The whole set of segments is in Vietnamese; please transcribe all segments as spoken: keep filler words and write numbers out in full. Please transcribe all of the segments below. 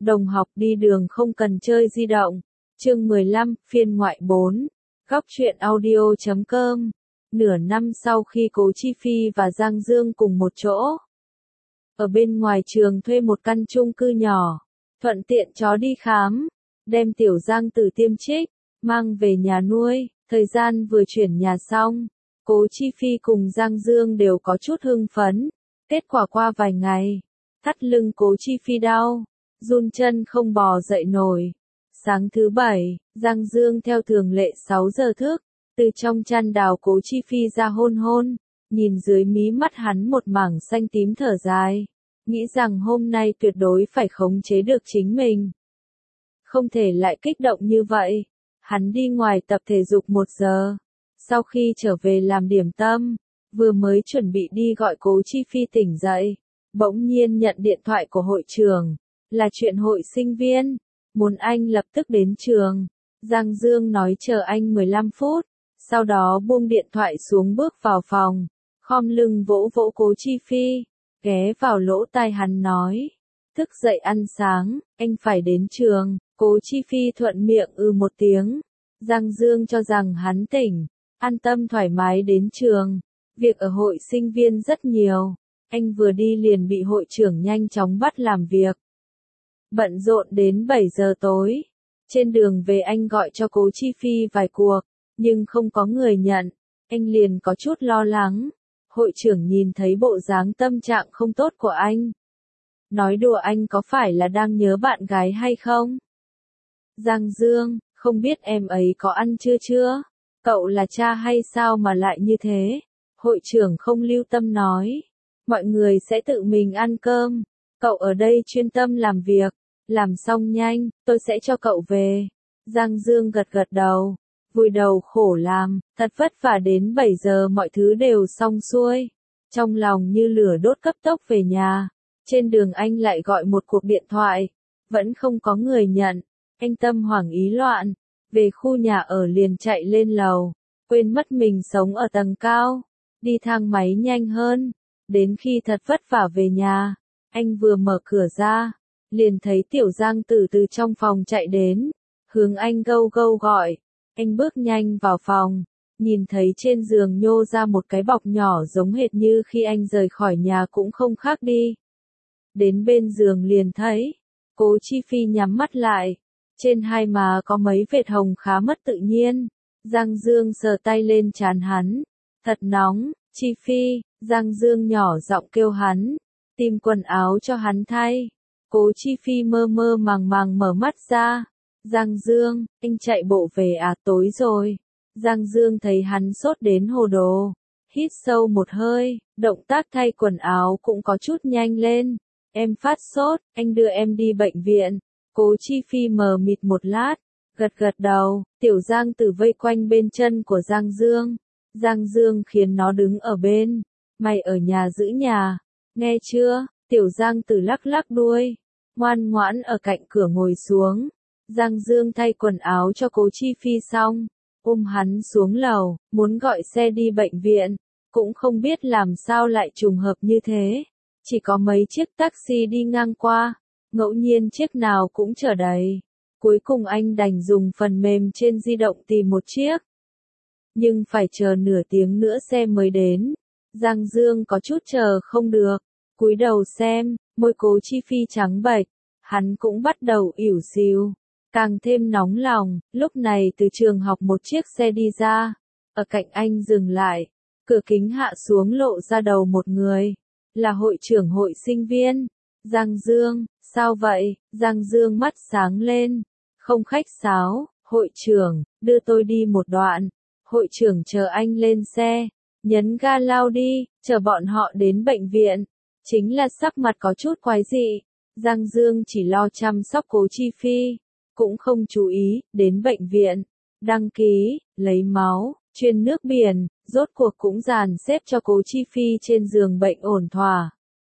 Đồng học đi đường không cần chơi di động. Chương mười lăm, phiên ngoại bốn. Góc truyện audio chấm com. Nửa năm sau khi Cố Chi Phi và Giang Dương cùng một chỗ, ở bên ngoài trường thuê một căn chung cư nhỏ, thuận tiện chó đi khám, đem tiểu Giang Tử tiêm trích, mang về nhà nuôi. Thời gian vừa chuyển nhà xong, Cố Chi Phi cùng Giang Dương đều có chút hưng phấn. Kết quả qua vài ngày, thắt lưng Cố Chi Phi đau, run chân không bò dậy nổi. Sáng thứ bảy, Giang Dương theo thường lệ sáu giờ thức, từ trong chăn đào Cố Chi Phi ra hôn hôn, nhìn dưới mí mắt hắn một mảng xanh tím thở dài, nghĩ rằng hôm nay tuyệt đối phải khống chế được chính mình. Không thể lại kích động như vậy. Hắn đi ngoài tập thể dục một giờ, sau khi trở về làm điểm tâm, vừa mới chuẩn bị đi gọi Cố Chi Phi tỉnh dậy, bỗng nhiên nhận điện thoại của hội trưởng, là chuyện hội sinh viên, muốn anh lập tức đến trường. Giang Dương nói chờ anh mười lăm phút, sau đó buông điện thoại xuống bước vào phòng, khom lưng vỗ vỗ Cố Chi Phi, ghé vào lỗ tai hắn nói, thức dậy ăn sáng, anh phải đến trường. Cố Chi Phi thuận miệng ư một tiếng. Giang Dương cho rằng hắn tỉnh, an tâm thoải mái đến trường. Việc ở hội sinh viên rất nhiều, anh vừa đi liền bị hội trưởng nhanh chóng bắt làm việc. Bận rộn đến bảy giờ tối. Trên đường về anh gọi cho Cố Chi Phi vài cuộc, nhưng không có người nhận. Anh liền có chút lo lắng. Hội trưởng nhìn thấy bộ dáng tâm trạng không tốt của anh, nói đùa anh có phải là đang nhớ bạn gái hay không? Giang Dương, không biết em ấy có ăn chưa chưa? Cậu là cha hay sao mà lại như thế? Hội trưởng không lưu tâm nói. Mọi người sẽ tự mình ăn cơm. Cậu ở đây chuyên tâm làm việc. Làm xong nhanh, tôi sẽ cho cậu về. Giang Dương gật gật đầu. Vùi đầu khổ làm, thật vất vả đến bảy giờ mọi thứ đều xong xuôi. Trong lòng như lửa đốt cấp tốc về nhà. Trên đường anh lại gọi một cuộc điện thoại. Vẫn không có người nhận. Anh tâm hoảng ý loạn, về khu nhà ở liền chạy lên lầu, quên mất mình sống ở tầng cao, đi thang máy nhanh hơn, đến khi thật vất vả về nhà, anh vừa mở cửa ra, liền thấy tiểu Giang Tử từ trong phòng chạy đến, hướng anh gâu gâu gọi, anh bước nhanh vào phòng, nhìn thấy trên giường nhô ra một cái bọc nhỏ giống hệt như khi anh rời khỏi nhà cũng không khác đi. Đến bên giường liền thấy, Cố Chi Phi nhắm mắt lại. Trên hai má có mấy vệt hồng khá mất tự nhiên. Giang Dương sờ tay lên trán hắn. Thật nóng, Chi Phi. Giang Dương nhỏ giọng kêu hắn. Tìm quần áo cho hắn thay. Cố Chi Phi mơ mơ màng màng mở mắt ra. Giang Dương, anh chạy bộ về à, tối rồi. Giang Dương thấy hắn sốt đến hồ đồ. Hít sâu một hơi, động tác thay quần áo cũng có chút nhanh lên. Em phát sốt, anh đưa em đi bệnh viện. Cố Chi Phi mờ mịt một lát, gật gật đầu, tiểu Giang Tử vây quanh bên chân của Giang Dương. Giang Dương khiến nó đứng ở bên, mày ở nhà giữ nhà, nghe chưa? Tiểu Giang Tử lắc lắc đuôi, ngoan ngoãn ở cạnh cửa ngồi xuống. Giang Dương thay quần áo cho Cố Chi Phi xong, ôm hắn xuống lầu, muốn gọi xe đi bệnh viện, cũng không biết làm sao lại trùng hợp như thế. Chỉ có mấy chiếc taxi đi ngang qua. Ngẫu nhiên chiếc nào cũng chở đầy. Cuối cùng anh đành dùng phần mềm trên di động tìm một chiếc. Nhưng phải chờ nửa tiếng nữa xe mới đến. Giang Dương có chút chờ không được. Cúi đầu xem, môi Cố Chi Phi trắng bệch. Hắn cũng bắt đầu ỉu xìu. Càng thêm nóng lòng, lúc này từ trường học một chiếc xe đi ra. Ở cạnh anh dừng lại. Cửa kính hạ xuống lộ ra đầu một người. Là hội trưởng hội sinh viên. Giang Dương, sao vậy? Giang Dương mắt sáng lên, không khách sáo, hội trưởng, đưa tôi đi một đoạn. Hội trưởng chờ anh lên xe, nhấn ga lao đi, chờ bọn họ đến bệnh viện. Chính là sắc mặt có chút quái dị. Giang Dương chỉ lo chăm sóc Cố Chi Phi, cũng không chú ý, đến bệnh viện, đăng ký, lấy máu, truyền nước biển, rốt cuộc cũng dàn xếp cho Cố Chi Phi trên giường bệnh ổn thỏa.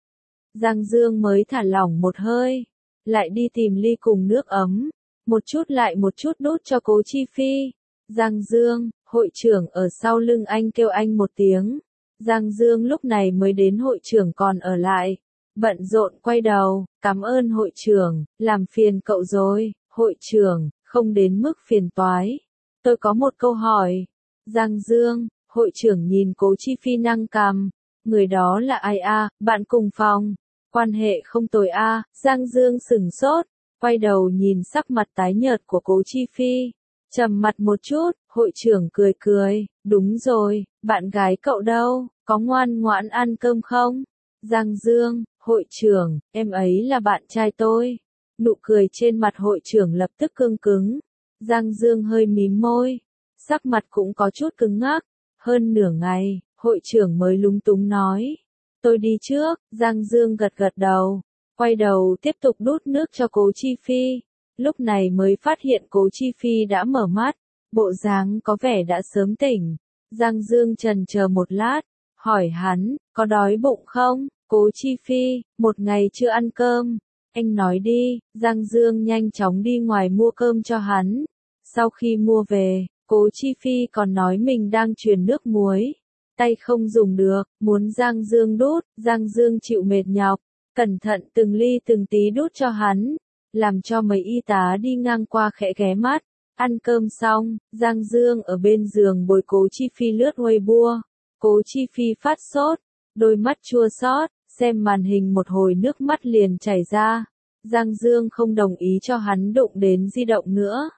Giang Dương mới thả lỏng một hơi, lại đi tìm ly cùng nước ấm, một chút lại một chút đút cho Cố Chi Phi. Giang Dương, hội trưởng ở sau lưng anh kêu anh một tiếng. Giang Dương lúc này mới đến hội trưởng còn ở lại, bận rộn quay đầu, cảm ơn hội trưởng, làm phiền cậu rồi, hội trưởng, không đến mức phiền toái. Tôi có một câu hỏi. Giang Dương, hội trưởng nhìn Cố Chi Phi nâng cằm, người đó là ai a, bạn cùng phòng, quan hệ không tồi a, Giang Dương sửng sốt, quay đầu nhìn sắc mặt tái nhợt của Cố Chi Phi, trầm mặt một chút, hội trưởng cười cười, đúng rồi, bạn gái cậu đâu, có ngoan ngoãn ăn cơm không? Giang Dương, hội trưởng, em ấy là bạn trai tôi. Nụ cười trên mặt hội trưởng lập tức cương cứng. Giang Dương hơi mím môi, sắc mặt cũng có chút cứng ngắc. Hơn nửa ngày, hội trưởng mới lúng túng nói. Tôi đi trước, Giang Dương gật gật đầu, quay đầu tiếp tục đút nước cho Cố Chi Phi. Lúc này mới phát hiện Cố Chi Phi đã mở mắt, bộ dáng có vẻ đã sớm tỉnh. Giang Dương chần chờ một lát, hỏi hắn, có đói bụng không? Cố Chi Phi, một ngày chưa ăn cơm. Anh nói đi, Giang Dương nhanh chóng đi ngoài mua cơm cho hắn. Sau khi mua về, Cố Chi Phi còn nói mình đang truyền nước muối. Tay không dùng được, muốn Giang Dương đút, Giang Dương chịu mệt nhọc, cẩn thận từng ly từng tí đút cho hắn, làm cho mấy y tá đi ngang qua khẽ ghé mắt. Ăn cơm xong, Giang Dương ở bên giường bồi Cố Chi Phi lướt Weibo. Cố Chi Phi phát sốt, đôi mắt chua xót, xem màn hình một hồi nước mắt liền chảy ra. Giang Dương không đồng ý cho hắn đụng đến di động nữa.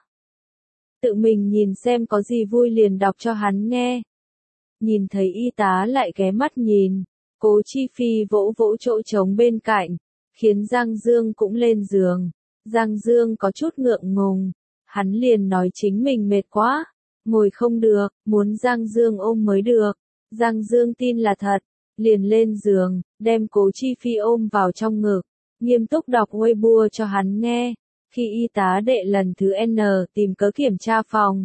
Tự mình nhìn xem có gì vui liền đọc cho hắn nghe. Nhìn thấy y tá lại ghé mắt nhìn, Cố Chi Phi vỗ vỗ chỗ trống bên cạnh, khiến Giang Dương cũng lên giường. Giang Dương có chút ngượng ngùng, hắn liền nói chính mình mệt quá, ngồi không được, muốn Giang Dương ôm mới được. Giang Dương tin là thật, liền lên giường, đem Cố Chi Phi ôm vào trong ngực, nghiêm túc đọc Weibo cho hắn nghe. Khi y tá đệ lần thứ N tìm cớ kiểm tra phòng,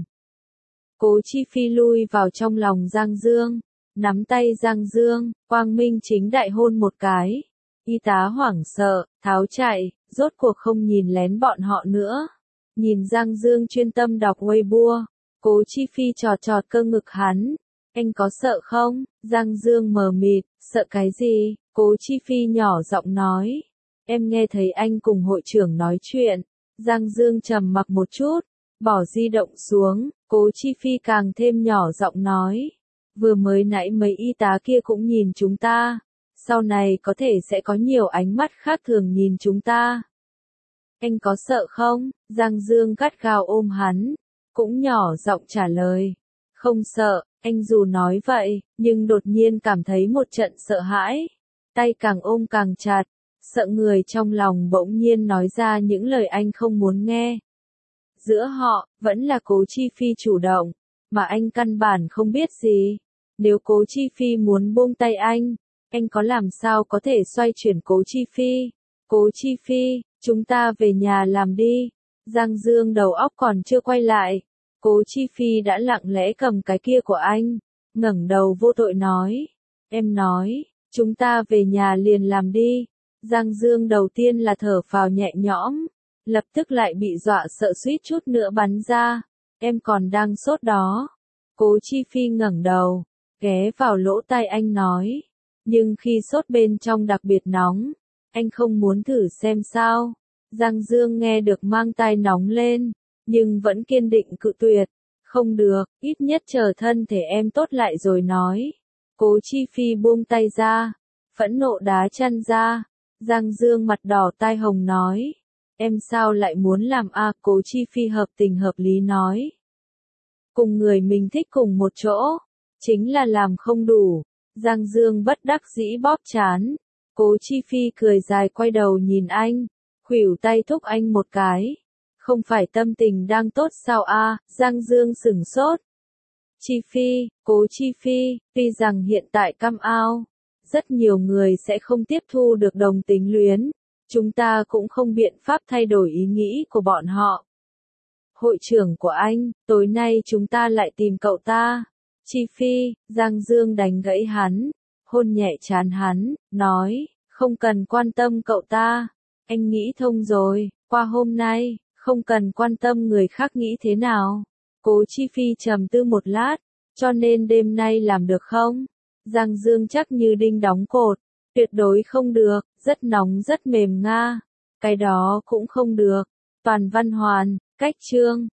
Cố Chi Phi lui vào trong lòng Giang Dương, nắm tay Giang Dương, quang minh chính đại hôn một cái. Y tá hoảng sợ, tháo chạy, rốt cuộc không nhìn lén bọn họ nữa. Nhìn Giang Dương chuyên tâm đọc Weibo, Cố Chi Phi chọt chọt cơ ngực hắn. Anh có sợ không? Giang Dương mờ mịt, sợ cái gì? Cố Chi Phi nhỏ giọng nói. Em nghe thấy anh cùng hội trưởng nói chuyện. Giang Dương trầm mặc một chút, bỏ di động xuống, Cố Chi Phi càng thêm nhỏ giọng nói. Vừa mới nãy mấy y tá kia cũng nhìn chúng ta. Sau này có thể sẽ có nhiều ánh mắt khác thường nhìn chúng ta. Anh có sợ không? Giang Dương gắt gao ôm hắn, cũng nhỏ giọng trả lời. Không sợ, anh dù nói vậy, nhưng đột nhiên cảm thấy một trận sợ hãi. Tay càng ôm càng chặt, sợ người trong lòng bỗng nhiên nói ra những lời anh không muốn nghe. Giữa họ, vẫn là Cố Chi Phi chủ động, mà anh căn bản không biết gì. Nếu Cố Chi Phi muốn buông tay anh, anh có làm sao có thể xoay chuyển Cố Chi Phi? Cố Chi Phi, chúng ta về nhà làm đi. Giang Dương đầu óc còn chưa quay lại. Cố Chi Phi đã lặng lẽ cầm cái kia của anh, ngẩng đầu vô tội nói. Em nói, chúng ta về nhà liền làm đi. Giang Dương đầu tiên là thở phào nhẹ nhõm, lập tức lại bị dọa sợ suýt chút nữa bắn ra. Em còn đang sốt đó. Cố Chi Phi ngẩng đầu, ghé vào lỗ tai anh nói. Nhưng khi sốt bên trong đặc biệt nóng, anh không muốn thử xem sao. Giang Dương nghe được mang tai nóng lên, nhưng vẫn kiên định cự tuyệt. Không được, ít nhất chờ thân thể em tốt lại rồi nói. Cố Chi Phi buông tay ra, phẫn nộ đá chân ra. Giang Dương mặt đỏ tai hồng nói. Em sao lại muốn làm a? Cố Chi Phi hợp tình hợp lý nói. Cùng người mình thích cùng một chỗ, chính là làm không đủ. Giang Dương bất đắc dĩ bóp trán. Cố Chi Phi cười dài quay đầu nhìn anh, khuỷu tay thúc anh một cái. Không phải tâm tình đang tốt sao a? Giang Dương sửng sốt. Chi Phi, Cố Chi Phi, tuy rằng hiện tại cam ao, rất nhiều người sẽ không tiếp thu được đồng tính luyến, chúng ta cũng không biện pháp thay đổi ý nghĩ của bọn họ. Hội trưởng của anh, tối nay chúng ta lại tìm cậu ta. Chi Phi, Giang Dương đánh gãy hắn, hôn nhẹ trán hắn, nói, không cần quan tâm cậu ta, anh nghĩ thông rồi, qua hôm nay, không cần quan tâm người khác nghĩ thế nào. Cố Chi Phi trầm tư một lát, cho nên đêm nay làm được không? Giang Dương chắc như đinh đóng cột, Tuyệt đối không được, rất nóng rất mềm nga. Cái đó cũng không được. Toàn Văn Hoàn, cách chương.